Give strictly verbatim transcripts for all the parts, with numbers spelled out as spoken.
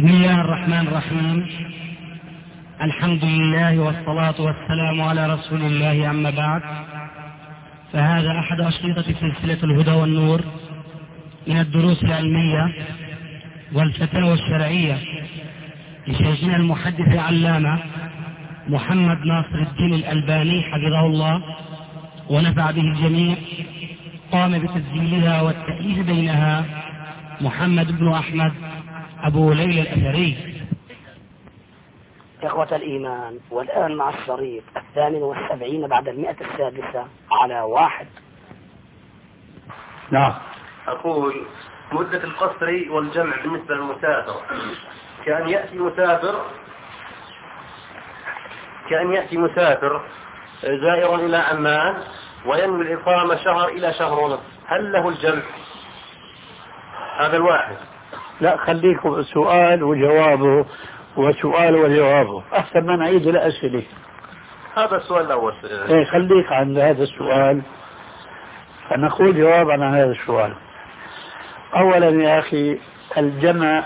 بسم الله الرحمن الرحيم. الحمد لله والصلاة والسلام على رسول الله، أما بعد، فهذا أحد أشرطة سلسلة الهدى والنور من الدروس العلمية والفتاوى الشرعية لشيخنا المحدث العلامة محمد ناصر الدين الألباني حفظه الله ونفع به الجميع. قام بتسجيلها والتأليف بينها محمد بن أحمد أبو ليلى الأثري. إخوة الإيمان، والآن مع الشريط الثامن والسبعين بعد المئة السادسة على واحد. نعم. أقول مدة القصر والجمع بالنسبة للمسافر كأن يأتي مسافر كأن يأتي مسافر زائر إلى عمان وينوي الإقامة شهر إلى شهر ونصف، هل له الجمع؟ هذا الواحد. لا، خليكم سؤال وجوابه وسؤال وجوابه، أحسن ما نعيد الأسئلة. هذا السؤال الأول. إيه، خليك عند هذا السؤال فنقول جوابا عن هذا السؤال. أولا يا أخي، الجمع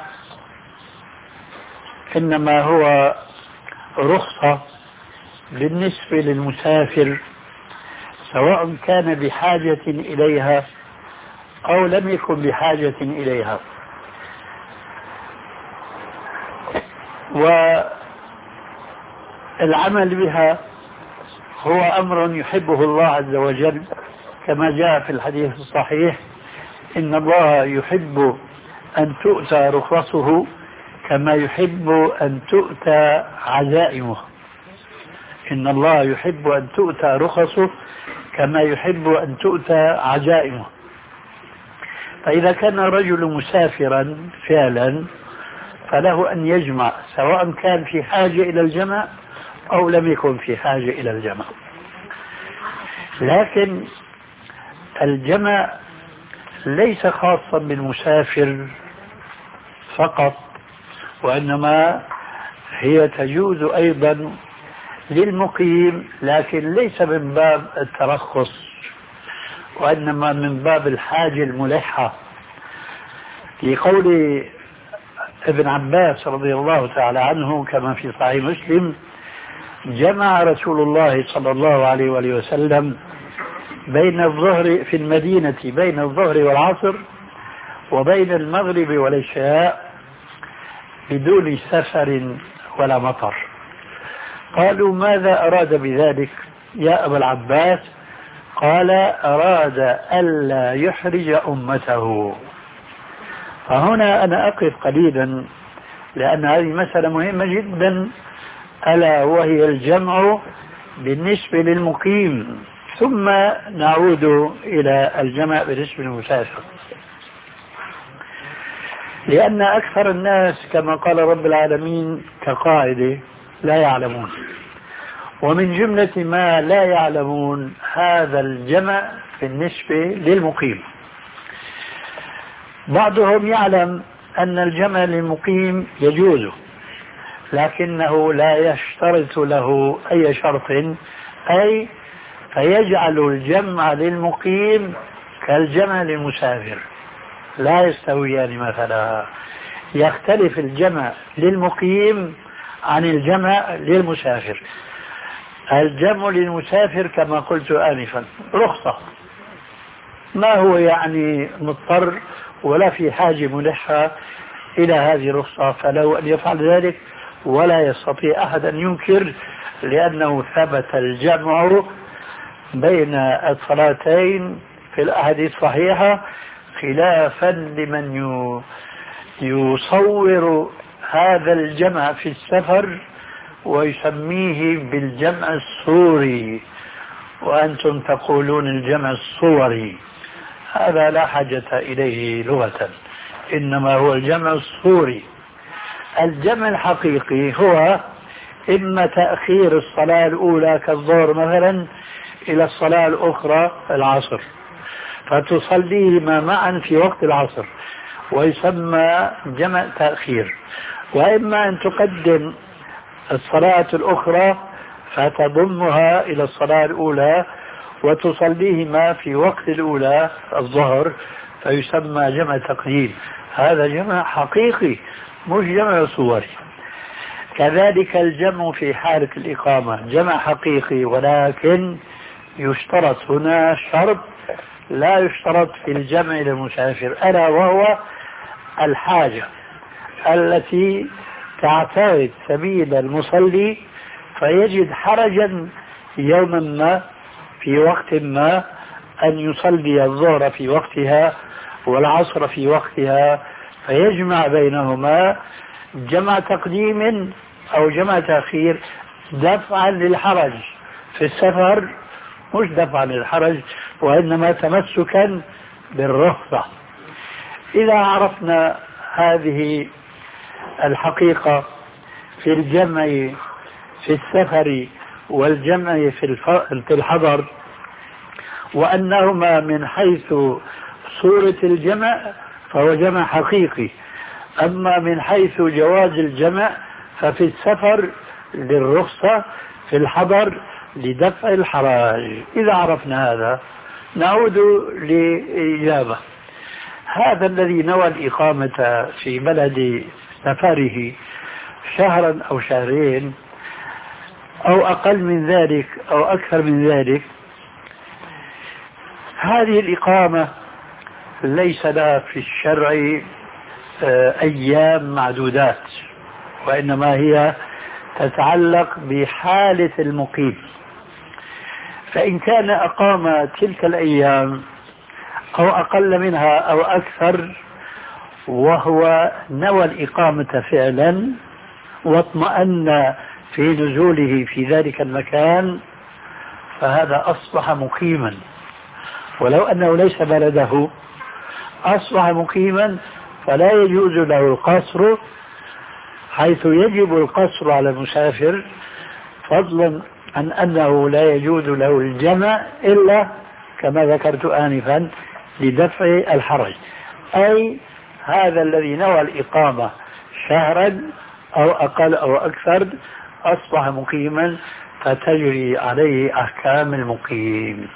إنما هو رخصة بالنسبة للمسافر، سواء كان بحاجة إليها أو لم يكن بحاجة إليها. والعمل بها هو أمر يحبه الله عز وجل، كما جاء في الحديث الصحيح: إن الله يحب أن تؤتى رخصه كما يحب أن تؤتى عزائمه. إن الله يحب أن تؤتى رخصه كما يحب أن تؤتى عزائمه. فإذا كان الرجل مسافرا فعلا فله أن يجمع، سواء كان في حاجة إلى الجمع أو لم يكن في حاجة إلى الجمع. لكن الجمع ليس خاصا بالمسافر فقط، وإنما هي تجوز أيضا للمقيم، لكن ليس من باب الترخص، وإنما من باب الحاجة الملحة، لقول ابن عباس رضي الله تعالى عنه كما في صحيح مسلم: جمع رسول الله صلى الله عليه وآله وسلم بين الظهر في المدينة بين الظهر والعصر وبين المغرب والعشاء بدون سفر ولا مطر. قالوا: ماذا أراد بذلك يا أبا العباس؟ قال: أراد ألا يحرج أمته. فهنا أنا أقف قليلا، لأن هذه مسألة مهمة جدا، ألا وهي الجمع بالنسبة للمقيم، ثم نعود إلى الجمع بالنسبة للمسافر. لأن أكثر الناس كما قال رب العالمين كقاعدة لا يعلمون، ومن جملة ما لا يعلمون هذا الجمع بالنسبة للمقيم. بعضهم يعلم أن الجمع للمقيم يجوز، لكنه لا يشترط له أي شرط، أي فيجعل الجمع للمقيم كالجمع للمسافر، لا يستويان. مثلا يختلف الجمع للمقيم عن الجمع للمسافر. الجمع للمسافر كما قلت آنفا رخصة، ما هو يعني مضطر ولا في حاجة ملحة إلى هذه الرخصة، فله أن يفعل ذلك، ولا يستطيع أحد أن ينكر، لأنه ثبت الجمع بين الصلاتين في الأحاديث الصحيحة، خلافا لمن يصور هذا الجمع في السفر ويسميه بالجمع الصوري، وأنتم تقولون الجمع الصوري. هذا لا حاجة إليه لغة، إنما هو الجمع الصوري. الجمع الحقيقي هو إما تأخير الصلاة الأولى كالظهر مثلا إلى الصلاة الأخرى العصر، فتصليهما معا في وقت العصر ويسمى جمع تأخير، وإما أن تقدم الصلاة الأخرى فتضمها إلى الصلاة الأولى وتصليهما في وقت الأولى الظهر، فيسمى جمع تقديم. هذا جمع حقيقي مش جمع صوري. كذلك الجمع في حالة الإقامة جمع حقيقي، ولكن يشترط هنا شرط لا يشترط في الجمع للمسافر، ألا وهو الحاجة التي تعترض سبيل المصلي فيجد حرجا يوما ما في وقت ما أن يصلي الظهر في وقتها والعصر في وقتها، فيجمع بينهما جمع تقديم أو جمع تأخير دفعا للحرج في السفر، مش دفعا للحرج وإنما تمسكا بالرخصة. إذا عرفنا هذه الحقيقة في الجمع في السفر والجمع في الحضر، وأنهما من حيث صورة الجمع فهو جمع حقيقي، أما من حيث جواز الجمع ففي السفر للرخصة، في الحضر لدفع الحرج. إذا عرفنا هذا نعود لإجابة. هذا الذي نوى الإقامة في بلد سفره شهرا أو شهرين أو أقل من ذلك أو أكثر من ذلك، هذه الإقامة ليس لها في الشرع أيام معدودات، وإنما هي تتعلق بحالة المقيم. فإن كان أقام تلك الأيام أو أقل منها أو أكثر وهو نوى الإقامة فعلا واطمأن في نزوله في ذلك المكان فهذا أصبح مقيما، ولو أنه ليس بلده أصبح مقيما، فلا يجوز له القصر حيث يجب القصر على المسافر، فضلا عن أنه لا يجوز له الجمع إلا كما ذكرت آنفا لدفع الحرج. أي هذا الذي نوى الإقامة شهرا أو أقل أو أكثر أصبح مقيما فتجري عليه أحكام المقيم.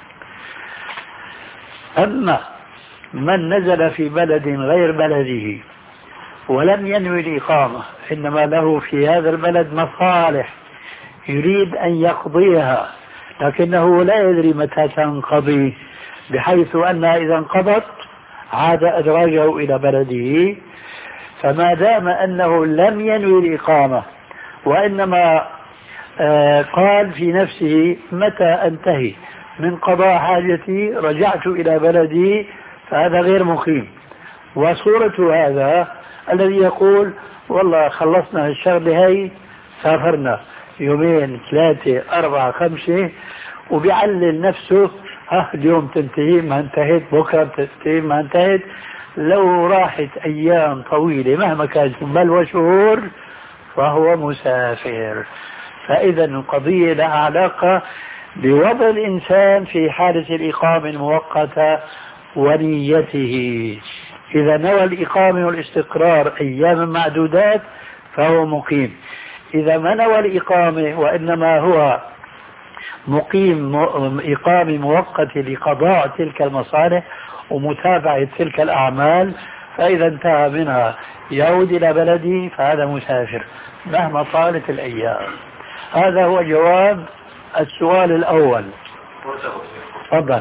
أما من نزل في بلد غير بلده ولم ينوي الإقامة، إنما له في هذا البلد مصالح يريد أن يقضيها لكنه لا يدري متى تنقضي، بحيث أنها إذا انقضت عاد أدراجه إلى بلده، فما دام أنه لم ينوي الإقامة وإنما آه قال في نفسه متى أنتهي من قضاء حاجتي رجعت إلى بلدي، فهذا غير مقيم. وصورة هذا الذي يقول والله خلصنا الشغلة هاي سافرنا يومين ثلاثة أربعة خمسة، وبيعلل نفسه ها اليوم تنتهي ما انتهت، بكرة تنتهي ما انتهت، لو راحت أيام طويلة مهما كانت بل وشهور فهو مسافر. فإذا القضية لها علاقة بوضع الإنسان في حالة الإقامة المؤقتة ونيته. إذا نوى الإقامة والاستقرار أيام معدودات فهو مقيم. إذا ما نوى الإقامة وإنما هو مقيم إقامة مؤقتة لقضاء تلك المصالح ومتابعة تلك الأعمال، فإذا انتهى منها يعود إلى بلده فهذا مسافر مهما طالت الأيام. هذا هو جواب السؤال الأول. تفضل.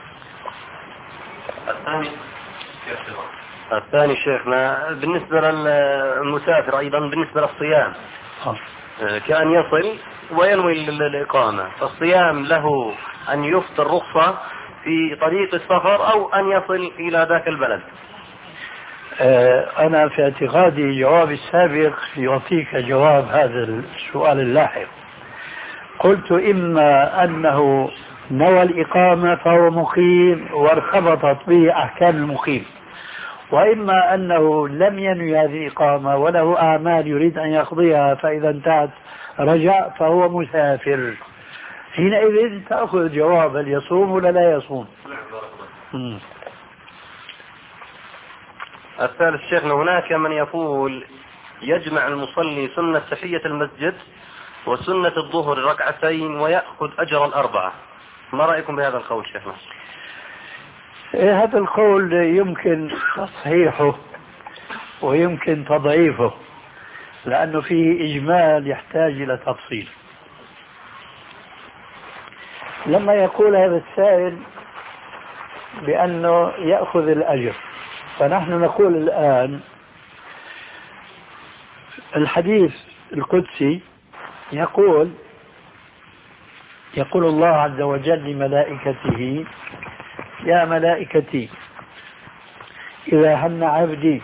الثاني الثاني شيخنا بالنسبة للمسافر أيضا بالنسبة للصيام كان يصل وينوي الإقامة، فالصيام له أن يفطر رخصة في طريق السفر أو أن يصل إلى ذاك البلد. أنا في اعتقادي جواب السابق يعطيك جواب هذا السؤال اللاحق. قلت إما أنه نوى الإقامة فهو مقيم وارتبطت به أحكام المقيم، وإما أنه لم ينوي هذه الإقامة وله أعمال يريد أن يقضيها فإذا انتهت رجع فهو مسافر. حينئذ تأخذ جواب هل يصوم ولا لا يصوم. م. الثالث شيخنا هناك من يقول يجمع المصلي سنة تحية المسجد وسنة الظهر ركعتين ويأخذ أجر الأربعة، ما رأيكم بهذا القول شيخنا؟ هذا القول يمكن تصحيحه ويمكن تضعيفه لأنه فيه إجمال يحتاج إلى تفصيل. لما يقول هذا السائل بأنه يأخذ الأجر، فنحن نقول الآن الحديث القدسي يقول يقول الله عز وجل لملائكته: يا ملائكتي إذا هم عبدي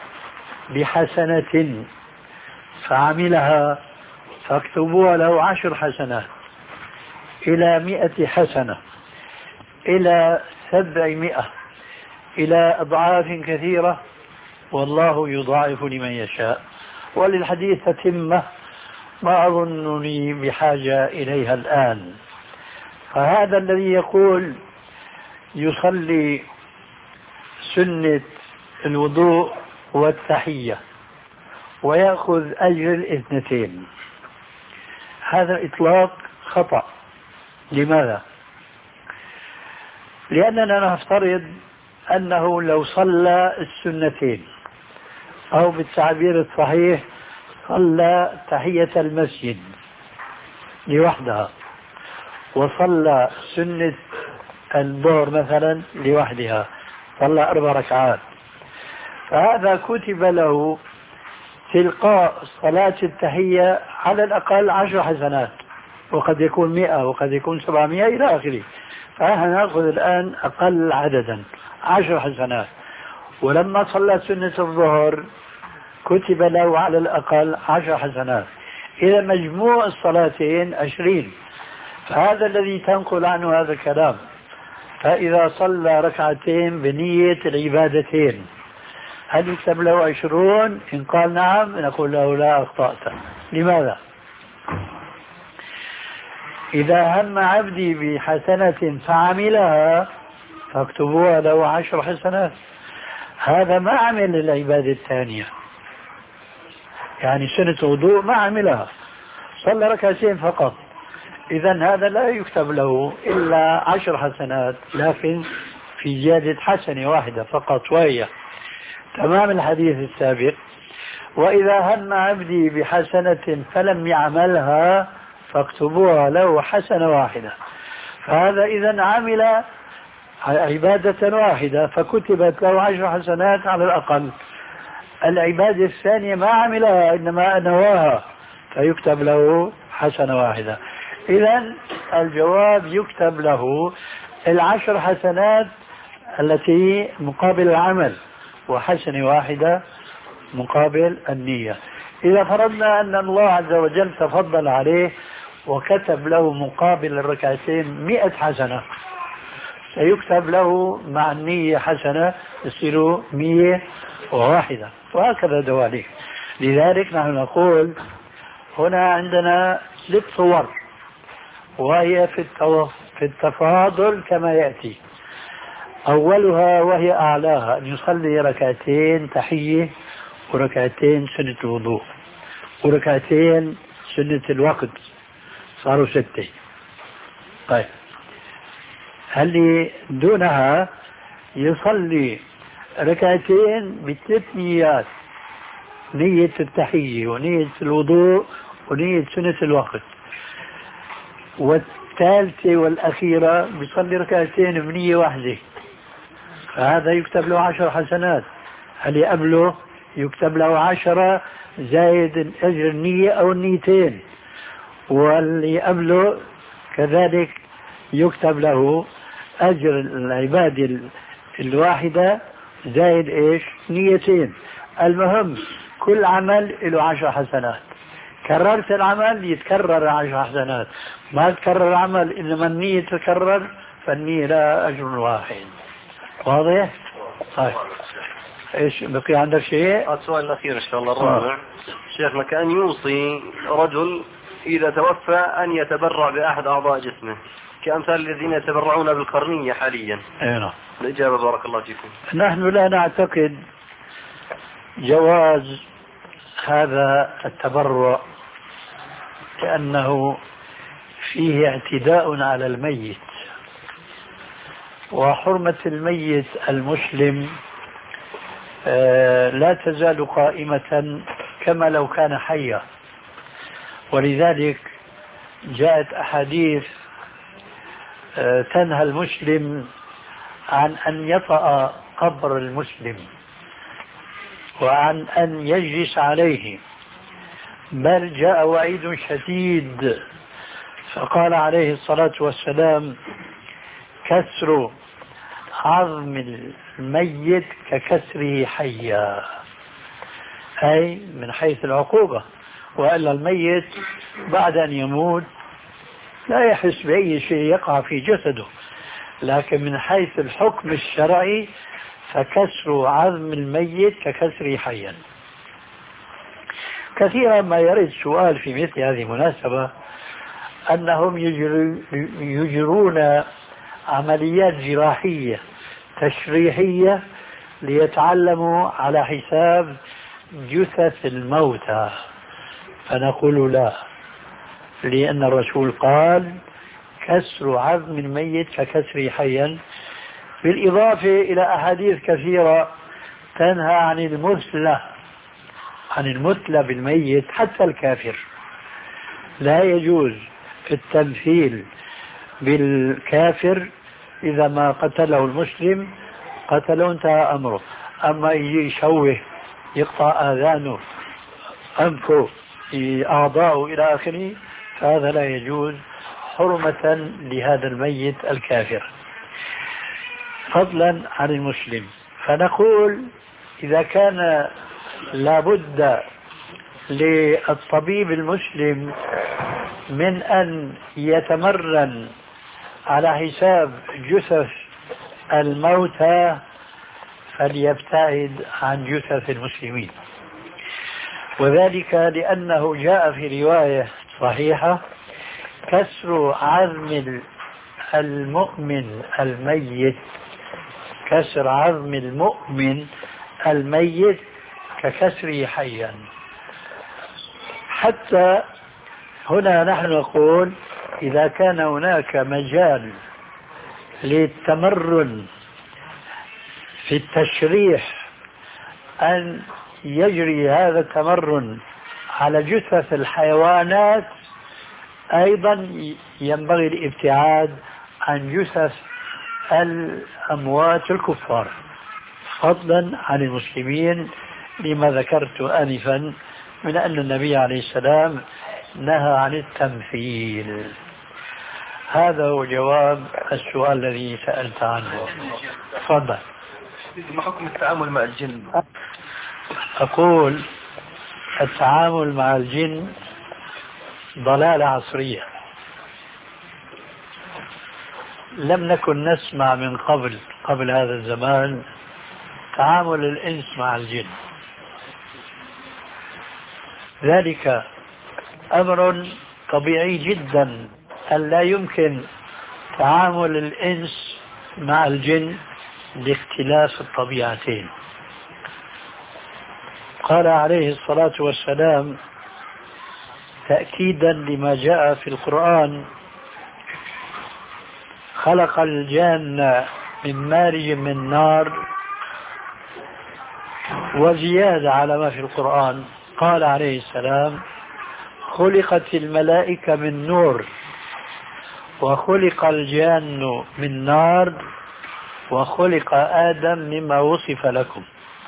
بحسنة فعملها فاكتبوها له عشر حسنات إلى مئة حسنة إلى سبعمائة إلى أضعاف كثيرة والله يضاعف لمن يشاء. وللحديث تتمة ما أظنني بحاجة إليها الآن. فهذا الذي يقول يصلي سنة الوضوء والتحية ويأخذ أجر الاثنتين، هذا إطلاق خطأ. لماذا؟ لأننا نفترض أنه لو صلى السنتين أو بالتعبير الصحيح صلى تحية المسجد لوحدها وصلى سنة الظهر مثلا لوحدها، صلى أربع ركعات، فهذا كتب له تلقاء صلاة التحية على الأقل عشر حسنات، وقد يكون مئة وقد يكون سبعمائة إلى آخره. فنحن نأخذ الآن أقل عددا عشر حسنات. ولما صلى سنة الظهر كتب له على الأقل عشر حسنات، إذا مجموع الصلاتين عشرين. فهذا الذي تنقل عنه هذا الكلام. فإذا صلى ركعتين بنية العبادتين هل يكتب له عشرون؟ إن قال نعم نقول له لا، أخطأت. لماذا؟ إذا هم عبدي بحسنة فعملها فاكتبوها له عشر حسنات، هذا ما عمل العبادة الثانية، يعني سنة وضوء ما عملها، صلى ركعتين فقط، إذا هذا لا يكتب له إلا عشر حسنات، لكن في زيادة حسنة واحدة فقط، وهي تمام الحديث السابق: وإذا هم عبدي بحسنة فلم يعملها فاكتبوها له حسنة واحدة. فهذا إذا عمل عبادة واحدة فكتبت له عشر حسنات على الأقل. العبادة الثانية ما عملها إنما نواها فيكتب له حسنة واحدة. إذا الجواب يكتب له العشر حسنات التي مقابل العمل، وحسنة واحدة مقابل النية. إذا فرضنا أن الله عز وجل تفضل عليه وكتب له مقابل الركعتين مئة حسنة، سيكتب له مع النية حسنة يصير مئة وواحدة، وهكذا دواليك. لذلك نحن نقول هنا عندنا ست صور، وهي في في التفاضل كما يأتي. أولها وهي أعلاها أن يصلي ركعتين تحية وركعتين سنة الوضوء وركعتين سنة الوقت، صاروا ستة. طيب هل دونها يصلي ركعتين بثلاث نيات: نية التحية ونية الوضوء ونية سنة الوقت، والثالثة والأخيرة بيصلي ركعتين بنية واحدة، فهذا يكتب له عشر حسنات. هل يقبله؟ يكتب له عشرة زائد أجر النية أو النيتين، واللي قبله كذلك يكتب له أجر العبادة الواحدة زائد إيش؟ نيتين. المهم كل عمل له عشر حسنات، كررت العمل يتكرر عشر حسنات، ما تكرر العمل إنما النية تكرر فالنية لا أجر واحد. واضح؟ طيب ايش بقي عندك شيء؟ السؤال الأخير إن شاء الله الرابع. شيخنا كان يوصي رجل إذا توفى أن يتبرع بأحد أعضاء جسمه كأمثال الذين يتبرعون بالقرنية حاليا. أيوة. الإجابة بارك الله فيكم. نحن لا نعتقد جواز هذا التبرع لأنه فيه اعتداء على الميت، وحرمة الميت المسلم لا تزال قائمة كما لو كان حيا. ولذلك جاءت أحاديث تنهى المسلم عن أن يطأ قبر المسلم وعن أن يجلس عليه، بل جاء وعيد شديد فقال عليه الصلاة والسلام: كسر عظم الميت ككسره حيا، أي من حيث العقوبة، وإلا الميت بعد أن يموت لا يحس بأي شيء يقع في جسده، لكن من حيث الحكم الشرعي فكسر عظم الميت ككسره حيا. كثيرا ما يرد سؤال في مثل هذه المناسبة أنهم يجرون عمليات جراحية تشريحية ليتعلموا على حساب جثث الموتى، فنقول لا، لأن الرسول قال: كسر عظم الميت ككسره حيا، بالإضافة إلى أحاديث كثيرة تنهى عن المثلة عن المثلة بالميت. حتى الكافر لا يجوز التمثيل بالكافر، إذا ما قتله المسلم قتله انتهى أمره. أما يجي يشوه، يقطع آذانه، أنفه، أعضاءه إلى آخره، فهذا لا يجوز حرمة لهذا الميت الكافر، فضلا عن المسلم. فنقول إذا كان لابد للطبيب المسلم من أن يتمرن على حساب جثث الموتى فليبتعد عن جثث المسلمين، وذلك لأنه جاء في رواية صحيحة: كسر عظم المؤمن الميت كسر عظم المؤمن الميت ككسره حيا. حتى هنا نحن نقول إذا كان هناك مجال للتمرن في التشريح أن يجري هذا التمرن على جثث الحيوانات، أيضا ينبغي الابتعاد عن جثث الأموات الكفار، فضلا عن المسلمين، لما ذكرت آنفا من أن النبي عليه السلام نهى عن التمثيل. هذا هو جواب السؤال الذي سألت عنه. تفضل. ما حكم التعامل مع الجن؟ أقول التعامل مع الجن ضلالة عصرية، لم نكن نسمع من قبل قبل هذا الزمان تعامل الإنس مع الجن. ذلك أمر طبيعي جدا أن لا يمكن تعامل الإنس مع الجن لاختلاف الطبيعتين. قال عليه الصلاة والسلام تأكيدا لما جاء في القرآن: خلق الجن من مارج من نار، وزيادة على ما في القرآن قال عليه السلام: خلقت الملائكة من نور، وخلق الجن من نار، وخلق آدم مما وصف لكم.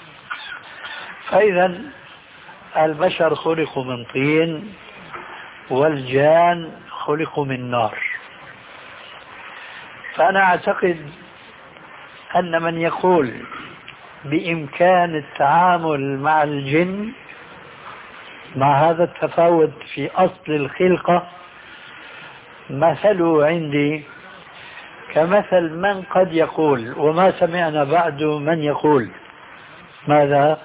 فإذا البشر خلقوا من طين، والجان خلقوا من نار. فأنا أعتقد أن من يقول بإمكان التعامل مع الجن مع هذا التفاوت في أصل الخلقة مثله عندي كمثل من قد يقول، وما سمعنا بعد من يقول ماذا؟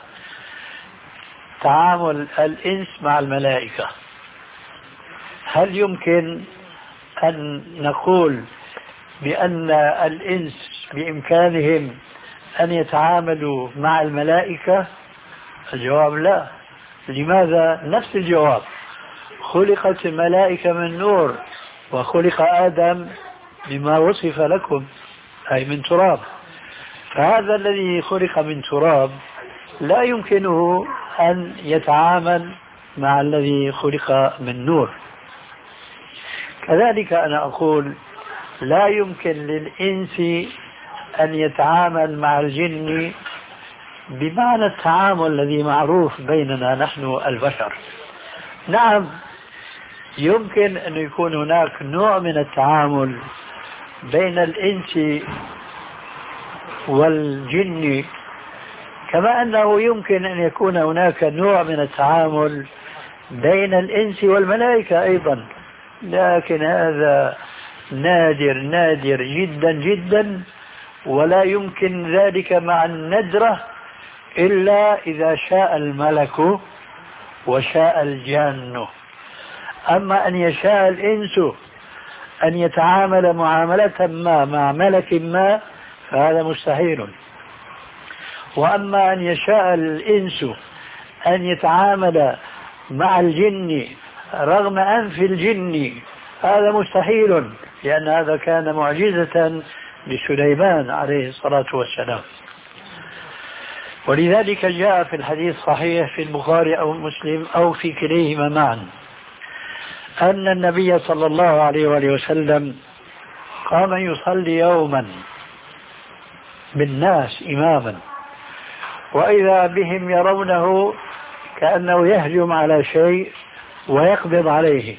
تعامل الإنس مع الملائكة. هل يمكن أن نقول بأن الإنس بإمكانهم أن يتعاملوا مع الملائكة؟ الجواب لا. لماذا؟ نفس الجواب: خلقت الملائكة من نور، وخلق آدم بما وصف لكم، أي من تراب. فهذا الذي خلق من تراب لا يمكنه أن يتعامل مع الذي خلق من نور. كذلك أنا أقول لا يمكن للإنس أن يتعامل مع الجن بمعنى التعامل الذي معروف بيننا نحن البشر. نعم يمكن أن يكون هناك نوع من التعامل بين الإنس والجن، كما أنه يمكن أن يكون هناك نوع من التعامل بين الإنس والملائكة أيضا، لكن هذا نادر نادر جدا جدا، ولا يمكن ذلك مع الندرة إلا إذا شاء الملك وشاء الجان. أما أن يشاء الإنس أن يتعامل معاملة ما مع ملك ما فهذا مستحيل، وأما أن يشاء الإنس أن يتعامل مع الجن رغم أنف الجن هذا مستحيل، لأن هذا كان معجزة لسليمان عليه الصلاة والسلام. ولذلك جاء في الحديث الصحيح في البخاري أو مسلم أو في كليهما معا أن النبي صلى الله عليه وآله وسلم قام يصلي يوما بالناس إماما، وإذا بهم يرونه كأنه يهجم على شيء ويقبض عليه.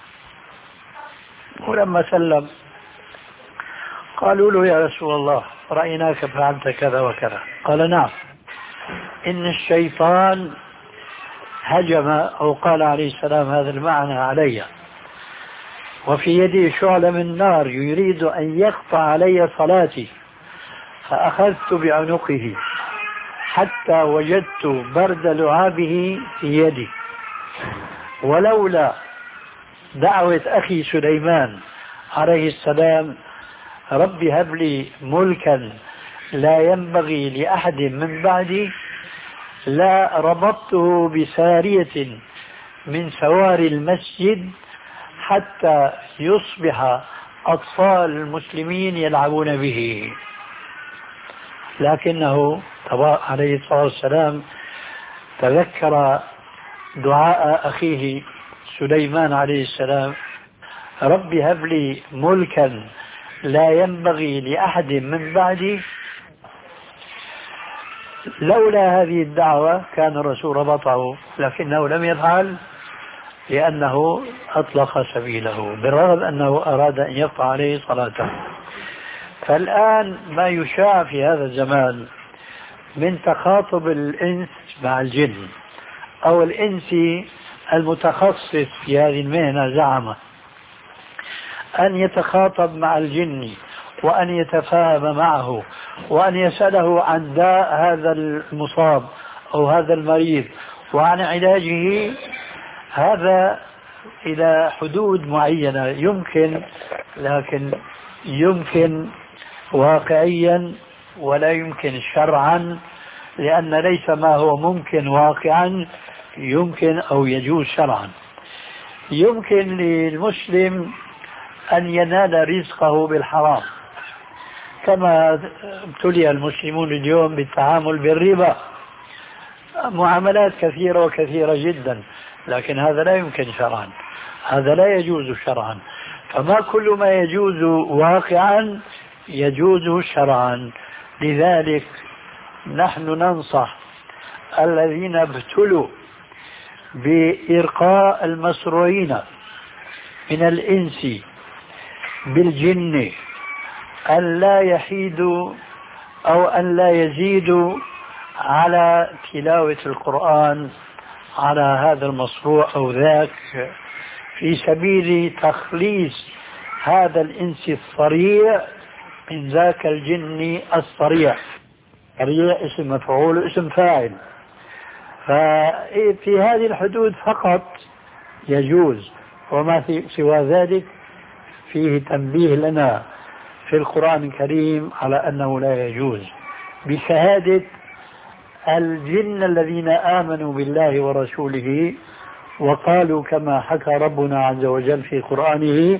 ولما سلم قالوا له يا رسول الله رأيناك فعلت كذا وكذا، قال نعم إن الشيطان هجم أو قال عليه السلام هذا المعنى علي، وفي يدي شعلة من نار يريد أن يقطع علي صلاتي، فأخذت بعنقه حتى وجدت برد لعابه في يدي، ولولا دعوة أخي سليمان عليه السلام رب هب لي ملكا لا ينبغي لأحد من بعدي لا ربطته بسارية من سوار المسجد حتى يصبح أطفال المسلمين يلعبون به. لكنه عليه الصلاة والسلام تذكر دعاء أخيه سليمان عليه السلام رب هب لي ملكا لا ينبغي لأحد من بعدي. لولا هذه الدعوة كان الرسول ربطه، لكنه لم يفعل لأنه أطلق سبيله بالرغم أنه أراد أن يقطع عليه صلاته. فالآن ما يشاع في هذا الزمان من تخاطب الإنس مع الجن أو الإنس المتخصص في هذه المهنة زعم أن يتخاطب مع الجن وأن يتفاهم معه وأن يسأله عن داء هذا المصاب أو هذا المريض وعن علاجه، هذا إلى حدود معينة يمكن، لكن يمكن واقعيا ولا يمكن شرعا، لأن ليس ما هو ممكن واقعا يمكن أو يجوز شرعا. يمكن للمسلم أن ينال رزقه بالحرام كما ابتلي المسلمون اليوم بالتعامل بالربا، معاملات كثيرة وكثيرة جدا، لكن هذا لا يمكن شرعا، هذا لا يجوز شرعا. فما كل ما يجوز واقعا يجوز شرعا. لذلك نحن ننصح الذين ابتلوا بإرقاء المسروعين من الإنس بالجن أن لا يحيدوا أو أن لا يزيدوا على تلاوة القرآن على هذا المصروع أو ذاك في سبيل تخليص هذا الإنس الصريع من ذاك الجن الصريع. صريع اسم مفعول اسم فاعل، ففي هذه الحدود فقط يجوز، وما في سوى ذلك فيه تنبيه لنا في القرآن الكريم على أنه لا يجوز، بشهادة الجن الذين آمنوا بالله ورسوله وقالوا كما حكى ربنا عز وجل في قرآنه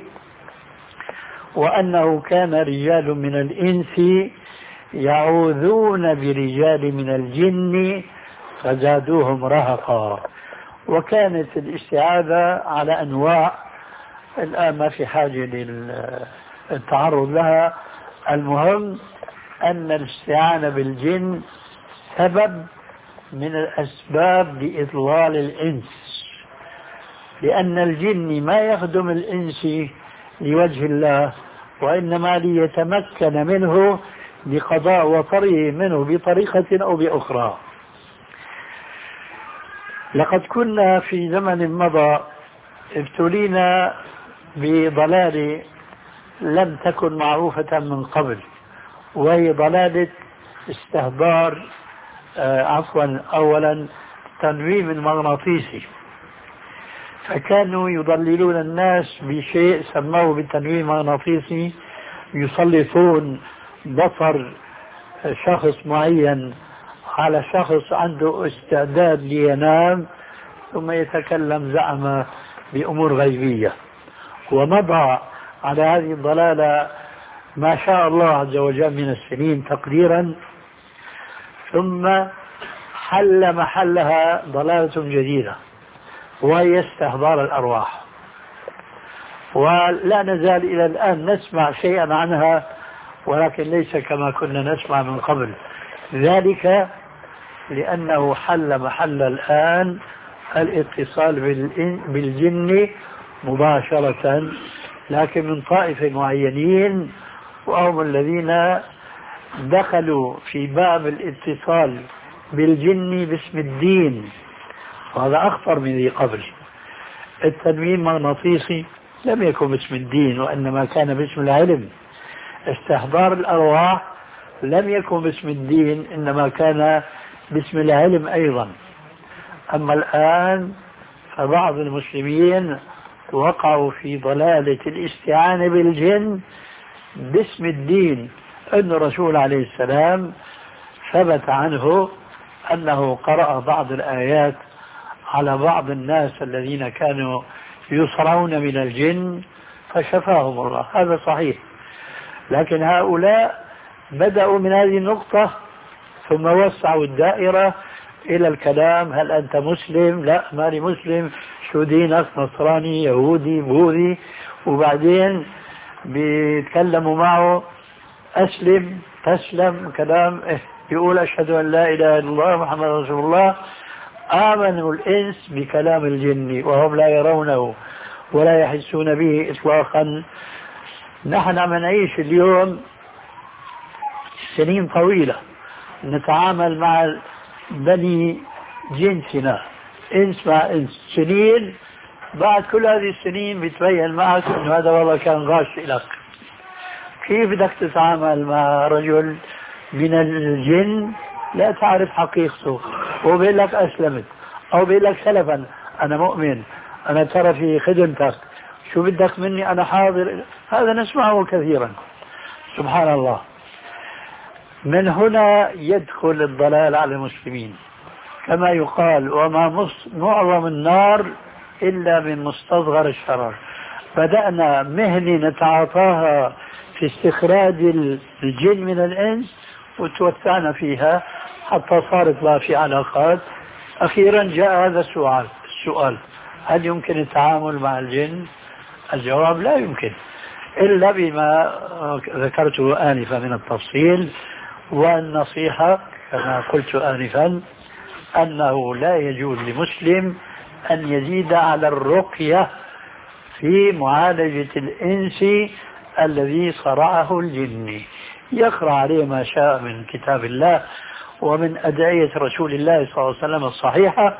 وأنه كان رجال من الإنس يعوذون برجال من الجن فزادوهم رهقا. وكانت الاستعاذة على أنواع، الآن ما في حاجة للتعرض لها. المهم أن الاستعانة بالجن سبب من الأسباب لإضلال الإنس، لأن الجن ما يخدم الإنس لوجه الله، وإنما ليتمكن منه لقضاء وطره منه بطريقة أو بأخرى. لقد كنا في زمن مضى ابتلينا بضلال لم تكن معروفة من قبل، وهي ضلالة استهدار آه عفوا أولا تنويم المغناطيسي. فكانوا يضللون الناس بشيء سموه بالتنويم المغناطيسي، يسلطون بصر شخص معين على شخص عنده استعداد لينام، ثم يتكلم زعم بأمور غيبية. ومضى على هذه الضلالة ما شاء الله عز وجل من السنين تقديرا، ثم حل محلها ضلالة جديدة وهي استحضار الأرواح، ولا نزال إلى الآن نسمع شيئا عنها، ولكن ليس كما كنا نسمع من قبل. ذلك لأنه حل محل الآن الاتصال بالجن مباشرة، لكن من طائفة معينين، وهم الذين دخلوا في باب الاتصال بالجن باسم الدين، وهذا أخطر من ذي قبل. التنويم المغناطيسي لم يكن باسم الدين، وإنما كان باسم العلم. استحضار الأرواح لم يكن باسم الدين، إنما كان باسم العلم أيضا. أما الآن فبعض المسلمين وقعوا في ضلالة الاستعانة بالجن باسم الدين. أن الرسول عليه السلام ثبت عنه أنه قرأ بعض الآيات على بعض الناس الذين كانوا يصرعون من الجن فشفاهم الله، هذا صحيح. لكن هؤلاء بدأوا من هذه النقطة ثم وسعوا الدائرة إلى الكلام: هل أنت مسلم؟ لا، ماني مسلم. شو دينك؟ نصراني، يهودي، بوذي. وبعدين بيتكلموا معه: أسلم، تسلم، كلام إيه؟ يقول: أشهد أن لا إله إلا الله محمد رسول الله. آمنوا الإنس بكلام الجن وهم لا يرونه ولا يحسون به إطلاقا. نحن عم نعيش اليوم سنين طويلة نتعامل مع بني جنسنا، إنس مع إنس، سنين. بعد كل هذه السنين بيتبين معك أنه هذا والله كان غاش لك. كيف بدك تتعامل مع رجل من الجن لا تعرف حقيقته، وبيقول لك أسلمت، أو بيقول لك سلفا أنا مؤمن، أنا ترى في خدمتك، شو بدك مني، أنا حاضر. هذا نسمعه كثيرا. سبحان الله. من هنا يدخل الضلال على المسلمين، كما يقال: وما معظم النار إلا من مستصغر الشرر. بدأنا مهنة نتعاطاها في استخراج الجن من الإنس، وتوسعنا فيها حتى صارت بقى في علاقات. أخيرا جاء هذا السؤال السؤال هل يمكن التعامل مع الجن؟ الجواب: لا يمكن، إلا بما ذكرته آنفا من التفصيل. والنصيحة كما قلت آنفا أنه لا يجوز لمسلم أن يزيد على الرقية في معالجة الإنس الذي صرعه الجن. يقرأ عليه ما شاء من كتاب الله ومن أدعية رسول الله صلى الله عليه وسلم الصحيحة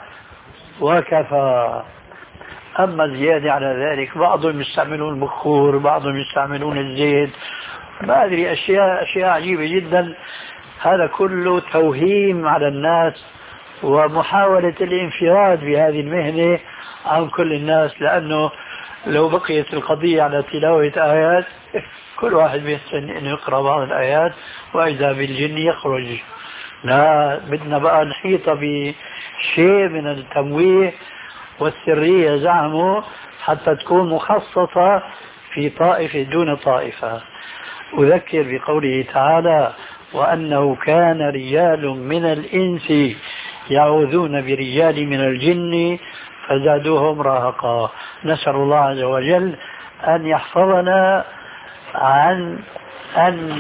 وكفى. أما الزيادة على ذلك، بعضهم يستعملون البخور، بعضهم يستعملون الزيت، ما أدري، أشياء أشياء عجيبة جدا. هذا كله توهيم على الناس ومحاولة الانفراد بهذه المهنة عن كل الناس، لأنه لو بقيت القضية على تلاوة آيات كل واحد بيحسن أن يقرأ بعض الآيات وإذا بالجن يخرج. لا، بدنا بقى نحيط بشيء من التمويه والسرية زعموا حتى تكون مخصصة في طائفة دون طائفة. أذكر بقوله تعالى: وأنه كان رجال من الإنس يعوذون برجال من الجن فزادوهم رهقا. نسأل الله عز وجل أن يحفظنا عن أن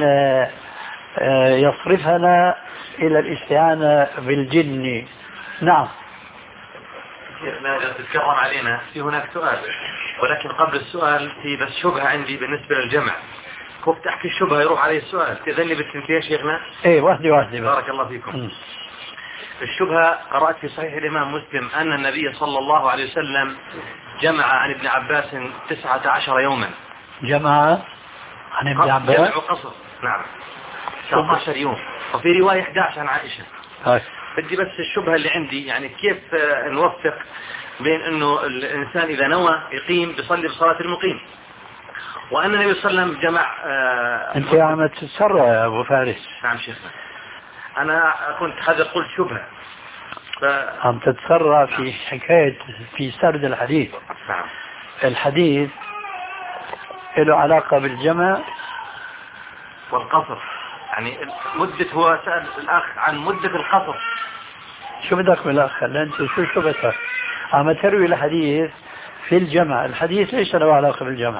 يصرفنا إلى الاستعانة بالجن. نعم. ماذا تتكرم علينا؟ في هناك سؤال، ولكن قبل السؤال في بس شبهة عندي بالنسبة للجمع. كيف تحكي الشبهة يروح عليه السؤال؟ تذني بالتنتيه يا شيخنا؟ ايه واحدة واحدة. بارك الله فيكم. م. الشبهة قرأت في صحيح الإمام مسلم أن النبي صلى الله عليه وسلم جمع عن ابن عباس تسعة عشر يوما. جمع عن ابن عباس؟ جمع وقصر. نعم. تسعة عشر يوم، وفي رواية أحد عشر عن عائشة. هاي. بدي بس الشبهة اللي عندي، يعني كيف نوفق بين انه الانسان اذا نوى يقيم بيصلي بصلاة المقيم، وان النبي صلى الله عليه وسلم جمع. آه انت عم تتسرع يا ابو فارس. نعم شيخنا، انا كنت هذا قلت شبهة. ف... عم تتسرع في حكاية في سرد الحديث. نعم. الحديث له علاقة بالجمع والقصر، يعني مدة، هو سأل الأخ عن مدة القصر. شو بدك من الأخ؟ أنت شو شو بدك؟ عم تروي الحديث في الجمع، الحديث ليس له علاقة بالجمع.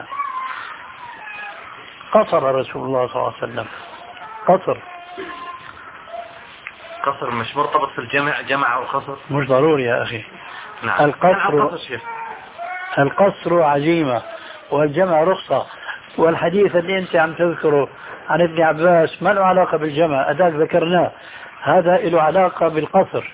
قصر رسول الله صلى الله عليه وسلم، قصر. قصر مش مرتبط في الجمع، جمع أو قصر مش ضروري يا أخي. نعم. القصر القصر عزيمة والجمع رخصة، والحديث اللي أنت عم تذكره عن ابن عباس ما له علاقة بالجمع، أداك ذكرناه، هذا له علاقة بالقصر.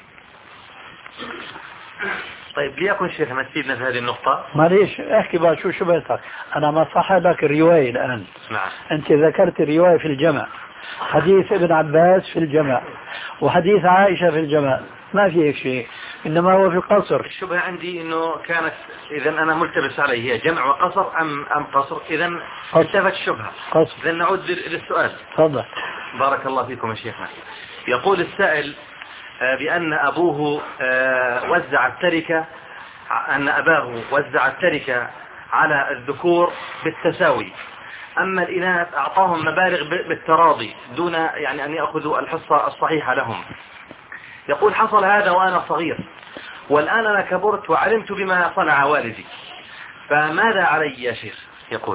طيب ليكن شيخنا تفيدنا في هذه النقطة. معليش احكي بقى شو شبهتك. أنا ما صح لك الرواية الآن. نعم. أنت ذكرت الرواية في الجمع، حديث ابن عباس في الجمع، وحديث عائشة في الجمع، ما في هيك شيء، إنما هو في القصر. الشبهة عندي إنه كانت، إذا أنا ملتبس عليه، هي جمع وقصر أم أم قصر؟ إذا انتفت الشبهة. قصر. إذا نعود للسؤال. تفضل. بارك الله فيكم يا شيخنا. يقول السائل بأن أبوه وزع التركة، أن أباه وزع التركة على الذكور بالتساوي، أما الإناث أعطاهم مبالغ بالتراضي دون يعني أن يأخذوا الحصة الصحيحة لهم. يقول حصل هذا وأنا صغير، والآن أنا كبرت وعلمت بما صنع والدي، فماذا علي يا شيخ؟ يقول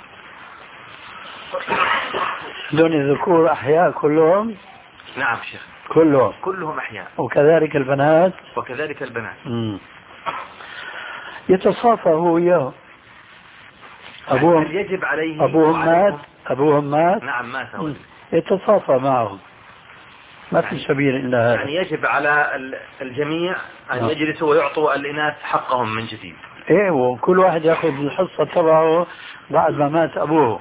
دون الذكور أحياء كلهم. نعم شيخ، كلهم كلهم أحياء، وكذلك البنات. وكذلك البنات. مم. يتصافى هو وياه. أبوهم يجب عليه أبوهم مات أبوهم مات نعم مات. يتصافى معهم، ما في سبيل إلا هذا. يعني يجب على الجميع أن نعم. يجلسوا ويعطوا الإناث حقهم من جديد. إيه، وكل واحد يأخذ الحصة تبعه بعد ما مات أبوه.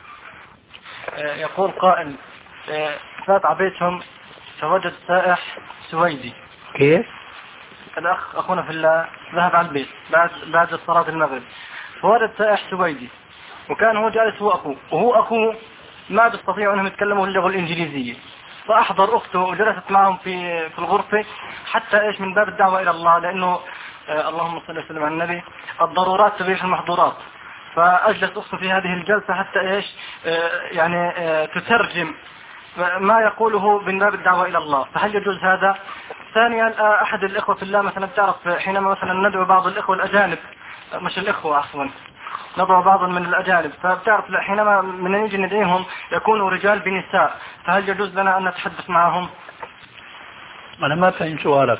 يقول قائل فات عبيتهم فوجد سائح سويدي. كيف؟ الأخ أخونا في الله ذهب على البيت بعد بعد صلاة المغرب، فوجد سائح سويدي، وكان هو جالس هو أخوه، وهو أخوه ما بيستطيعوا أنهم يتكلموا اللغة الإنجليزية، فأحضر أخته وجلست معهم في في الغرفة حتى إيش من باب الدعوة إلى الله، لأنه آه اللهم صل وسلم على النبي، الضرورات تبيح المحظورات. فأجلس أخته في هذه الجلسة حتى إيش آه يعني آه تترجم ما يقوله من باب الدعوة إلى الله. فهل يجوز هذا؟ ثانيا آه أحد الإخوة في الله مثلا تعرف حينما مثلا ندعو بعض الإخوة الأجانب، مش الإخوة عفوا، نضع بعضا من الأجانب، فبتعرف حينما من نيجي ندعيهم يكونوا رجال بنساء، فهل يجوز لنا أن نتحدث معهم؟ أنا ما فهم سؤالك،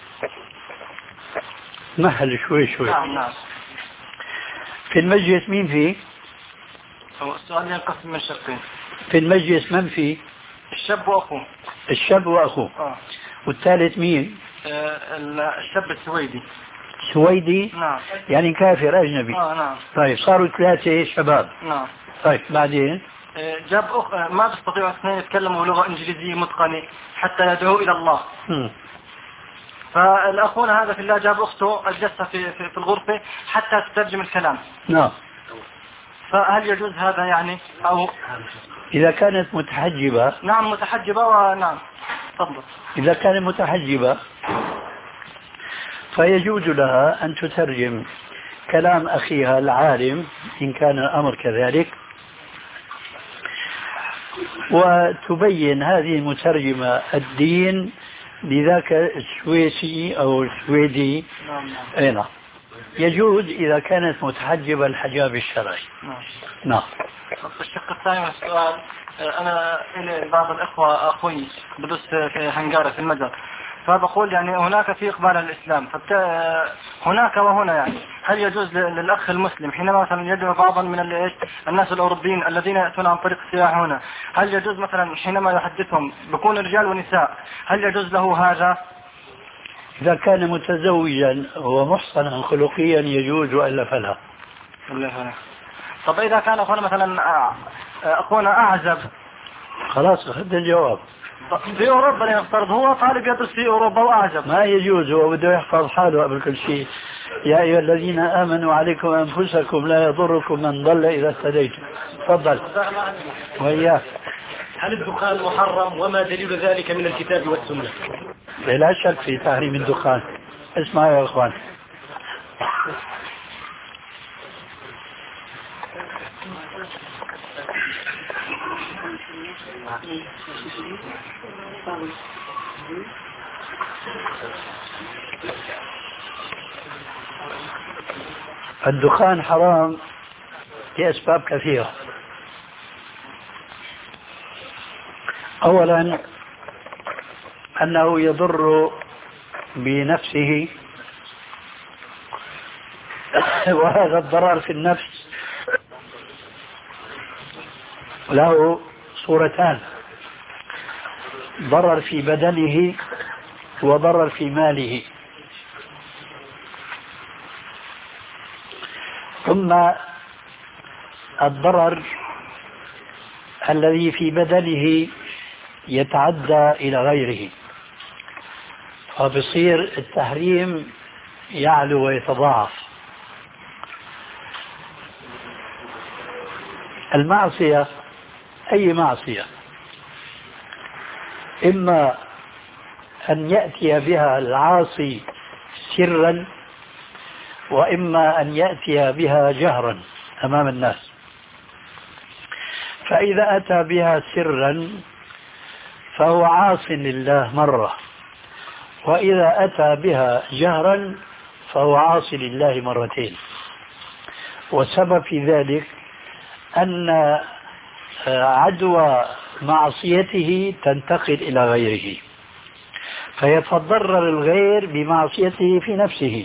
مهل شوي شوي. نعم نعم. في المجلس مين فيه؟ السؤال ينقسم من شقين. في المجلس من فيه؟ الشاب وأخوه. الشاب وأخوه. آه. والثالث مين؟ آه الشاب السويدي. سويدي؟ نعم. يعني كافر أجنبي. آه نعم. طيب صاروا ثلاثة شباب. نعم. طيب بعدين؟ آه جاب أخ ما بيستطيعوا اثنين يتكلموا لغة إنجليزية متقنة حتى يدعوا إلى الله. م. فالأخونا هذا في الله جاب أخته أجلسها في, في, في الغرفة حتى تترجم الكلام. نعم. فهل يجوز هذا يعني أو إذا كانت متحجبة؟ نعم متحجبة. ونعم تفضل. إذا كانت متحجبة فيجوز لها أن تترجم كلام أخيها العالم إن كان الأمر كذلك، وتبين هذه المترجمة الدين لذاك السويسي أو السويدي. نعم. أي نعم. يجوز إذا كانت متحجبة الحجاب الشرعي. نعم. نعم. الشق الثاني من السؤال، أنا إلى بعض الإخوة أخوي بدرس في هنغاريا في المجر، فبقول يعني هناك في إقبال الإسلام، هناك وهنا يعني هل يجوز للأخ المسلم حينما مثلا يدعو بعضا من الناس الأوروبيين الذين يأتون عن طريق السياحة هنا، هل يجوز مثلا حينما يحدثهم بكون رجال ونساء، هل يجوز له هذا؟ إذا كان متزوجا ومحصنا خلقيا يجوز وإلا فلا. طب إذا كان أخونا مثلا أخونا أعزب؟ خلاص أخذت الجواب. في أوروبا لنفترض هو طالب يدرس في أوروبا وأعزب، ما يجوز، هو بده يحفظ حاله قبل كل شيء. يا أيها الذين آمنوا عليكم أنفسكم لا يضركم من ضل إذا اهتديتم. تفضل. وإياك. هل الدخان محرم وما دليل ذلك من الكتاب والسنة؟ لا شك في تحريم الدخان. اسمع يا أخوان، الدخان حرام لأسباب كثيرة. أولا أنه يضر بنفسه، وهذا الضرر في النفس له صورتان: ضرر في بدنه وضرر في ماله. ثم الضرر الذي في بدنه يتعدى إلى غيره، فبصير التحريم يعلو ويتضاعف. المعصية أي معصية إما أن يأتي بها العاصي سرا، وإما أن يأتي بها جهرا أمام الناس. فإذا أتى بها سرا فهو عاص لله مرة، وإذا أتى بها جهرا فهو عاص لله مرتين. والسبب في ذلك أن عدوى معصيته تنتقل إلى غيره، فيتضرر الغير بمعصيته في نفسه.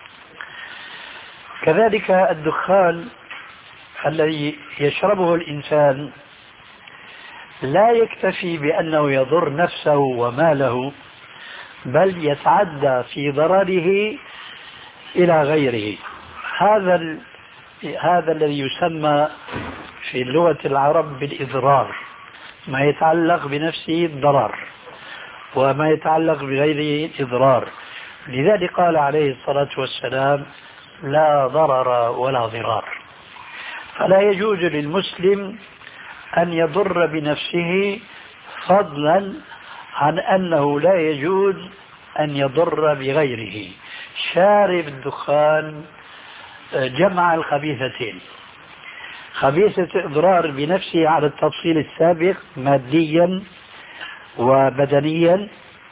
كذلك الدخان الذي يشربه الإنسان لا يكتفي بأنه يضر نفسه وماله، بل يتعدى في ضرره إلى غيره. هذا هذا الذي يسمى في لغة العرب بالإضرار، ما يتعلق بنفسه الضرر وما يتعلق بغيره الإضرار. لذلك قال عليه الصلاة والسلام: لا ضرر ولا ضرار. فلا يجوز للمسلم أن يضر بنفسه، فضلا عن أنه لا يجوز أن يضر بغيره. شارب الدخان جمع الخبيثتين: خبيثة إضرار بنفسه على التفصيل السابق ماديا وبدنيا،